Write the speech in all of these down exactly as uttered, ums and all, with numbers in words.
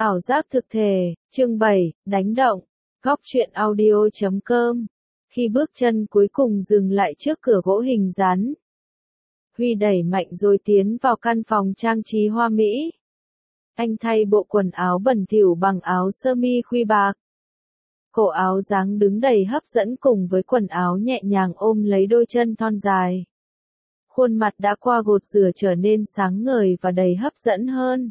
Ảo giác thực thể, chương bảy, đánh động, góc truyện audio chấm com. Khi bước chân cuối cùng dừng lại trước cửa gỗ hình dán, Huy đẩy mạnh rồi tiến vào căn phòng trang trí hoa mỹ. Anh thay bộ quần áo bẩn thỉu bằng áo sơ mi khuy bạc. Cổ áo dáng đứng đầy hấp dẫn cùng với quần áo nhẹ nhàng ôm lấy đôi chân thon dài. Khuôn mặt đã qua gột rửa trở nên sáng ngời và đầy hấp dẫn hơn.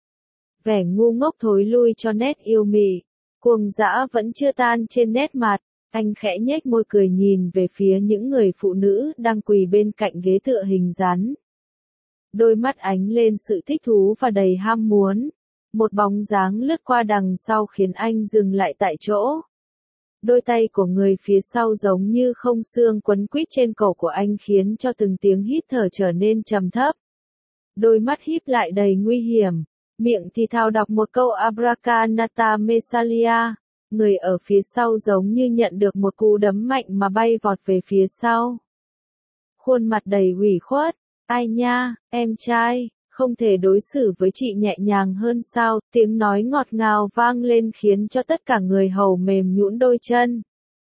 Vẻ ngu ngốc thối lui cho nét yêu mị, cuồng dã vẫn chưa tan trên nét mặt. Anh khẽ nhếch môi cười nhìn về phía những người phụ nữ đang quỳ bên cạnh ghế tựa hình rắn. Đôi mắt ánh lên sự thích thú và đầy ham muốn. Một bóng dáng lướt qua đằng sau khiến anh dừng lại tại chỗ. Đôi tay của người phía sau giống như không xương quấn quýt trên cổ của anh khiến cho từng tiếng hít thở trở nên trầm thấp. Đôi mắt híp lại đầy nguy hiểm, miệng thì thào đọc một câu Abracadabra Mesalia. Người ở phía sau giống như nhận được một cú đấm mạnh mà bay vọt về phía sau. Khuôn mặt đầy ủy khuất, ai nha, em trai, không thể đối xử với chị nhẹ nhàng hơn sao, tiếng nói ngọt ngào vang lên khiến cho tất cả người hầu mềm nhũn đôi chân.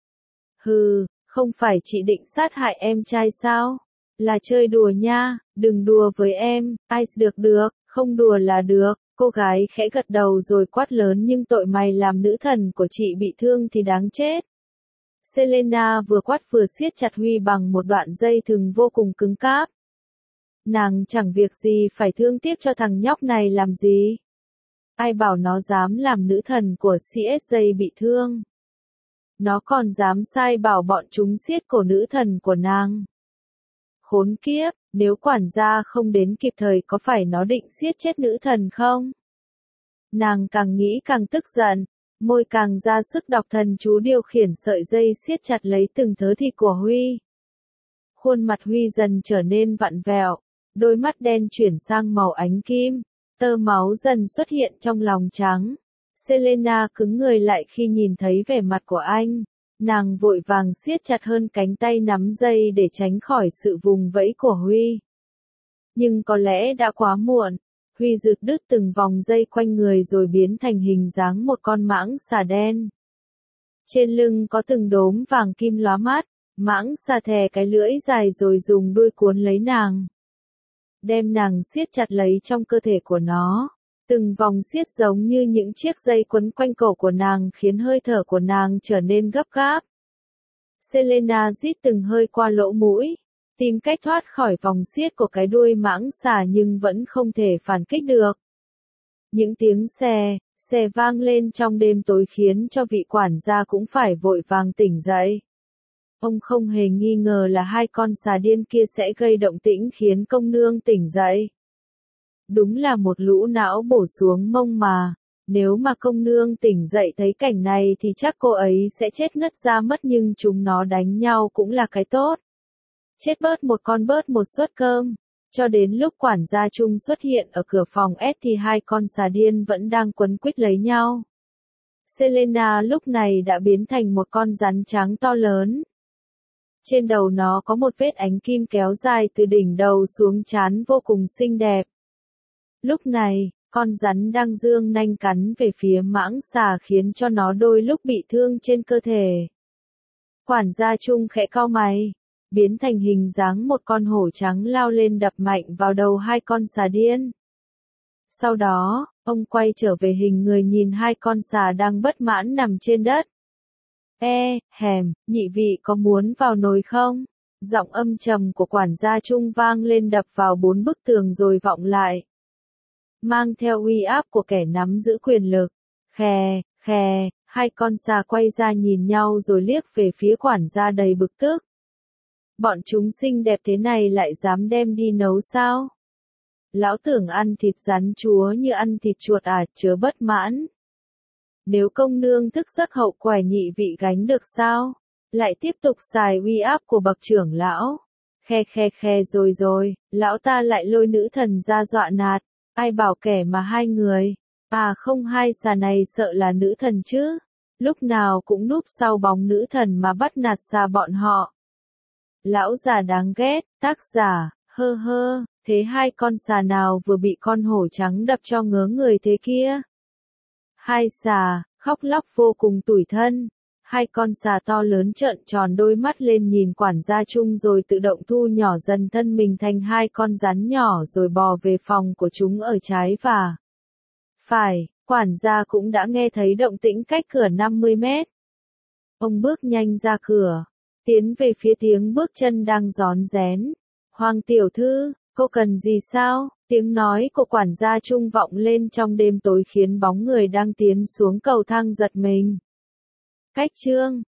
Hừ, không phải chị định sát hại em trai sao? Là chơi đùa nha, đừng đùa với em, ai được được, không đùa là được. Cô gái khẽ gật đầu rồi quát lớn nhưng tội mày làm nữ thần của chị bị thương thì đáng chết. Selena vừa quát vừa siết chặt Huy bằng một đoạn dây thừng vô cùng cứng cáp. Nàng chẳng việc gì phải thương tiếc cho thằng nhóc này làm gì. Ai bảo nó dám làm nữ thần của xê ét gi bị thương. Nó còn dám sai bảo bọn chúng siết cổ nữ thần của nàng. Khốn kiếp, nếu quản gia không đến kịp thời có phải nó định siết chết nữ thần không? Nàng càng nghĩ càng tức giận, môi càng ra sức đọc thần chú điều khiển sợi dây siết chặt lấy từng thớ thịt của Huy. Khuôn mặt Huy dần trở nên vặn vẹo, đôi mắt đen chuyển sang màu ánh kim, tơ máu dần xuất hiện trong lòng trắng. Selena cứng người lại khi nhìn thấy vẻ mặt của anh. Nàng vội vàng siết chặt hơn cánh tay nắm dây để tránh khỏi sự vùng vẫy của Huy. Nhưng có lẽ đã quá muộn. Huy rượt đứt từng vòng dây quanh người rồi biến thành hình dáng một con mãng xà đen. Trên lưng có từng đốm vàng kim lóa mắt, mãng xà thè cái lưỡi dài rồi dùng đuôi cuốn lấy nàng. Đem nàng siết chặt lấy trong cơ thể của nó. Từng vòng siết giống như những chiếc dây quấn quanh cổ của nàng khiến hơi thở của nàng trở nên gấp gáp. Selena rít từng hơi qua lỗ mũi, tìm cách thoát khỏi vòng siết của cái đuôi mãng xà nhưng vẫn không thể phản kích được. Những tiếng xè, xè vang lên trong đêm tối khiến cho vị quản gia cũng phải vội vàng tỉnh dậy. Ông không hề nghi ngờ là hai con xà điên kia sẽ gây động tĩnh khiến công nương tỉnh dậy. Đúng là một lũ não bổ xuống mông mà, nếu mà công nương tỉnh dậy thấy cảnh này thì chắc cô ấy sẽ chết ngất ra mất nhưng chúng nó đánh nhau cũng là cái tốt. Chết bớt một con bớt một suất cơm, cho đến lúc quản gia Trung xuất hiện ở cửa phòng S thì hai con xà điên vẫn đang quấn quýt lấy nhau. Selena lúc này đã biến thành một con rắn trắng to lớn. Trên đầu nó có một vết ánh kim kéo dài từ đỉnh đầu xuống trán vô cùng xinh đẹp. Lúc này, con rắn đang giương nanh cắn về phía mãng xà khiến cho nó đôi lúc bị thương trên cơ thể. Quản gia Trung khẽ cau mày, biến thành hình dáng một con hổ trắng lao lên đập mạnh vào đầu hai con xà điên. Sau đó, ông quay trở về hình người nhìn hai con xà đang bất mãn nằm trên đất. E, hèm, nhị vị có muốn vào nồi không? Giọng âm trầm của quản gia Trung vang lên đập vào bốn bức tường rồi vọng lại. Mang theo uy áp của kẻ nắm giữ quyền lực. Khè, khè, hai con xà quay ra nhìn nhau rồi liếc về phía quản gia đầy bực tức. Bọn chúng xinh đẹp thế này lại dám đem đi nấu sao? Lão tưởng ăn thịt rắn chúa như ăn thịt chuột à, chớ bất mãn. Nếu công nương thức giấc hậu quả nhị vị gánh được sao? Lại tiếp tục xài uy áp của bậc trưởng lão. Khe khe khe rồi rồi, lão ta lại lôi nữ thần ra dọa nạt. Ai bảo kẻ mà hai người, à không hai xà này sợ là nữ thần chứ, lúc nào cũng núp sau bóng nữ thần mà bắt nạt xà bọn họ. Lão già đáng ghét, tác giả, hơ hơ, thế hai con xà nào vừa bị con hổ trắng đập cho ngớ người thế kia? Hai xà, khóc lóc vô cùng tủi thân. Hai con xà to lớn trợn tròn đôi mắt lên nhìn quản gia Trung rồi tự động thu nhỏ dần thân mình thành hai con rắn nhỏ rồi bò về phòng của chúng ở trái và phải. Quản gia cũng đã nghe thấy động tĩnh cách cửa năm mươi mét. Ông bước nhanh ra cửa, tiến về phía tiếng bước chân đang rón rén. Hoàng tiểu thư, cô cần gì sao? Tiếng nói của quản gia Trung vọng lên trong đêm tối khiến bóng người đang tiến xuống cầu thang giật mình. Cách chương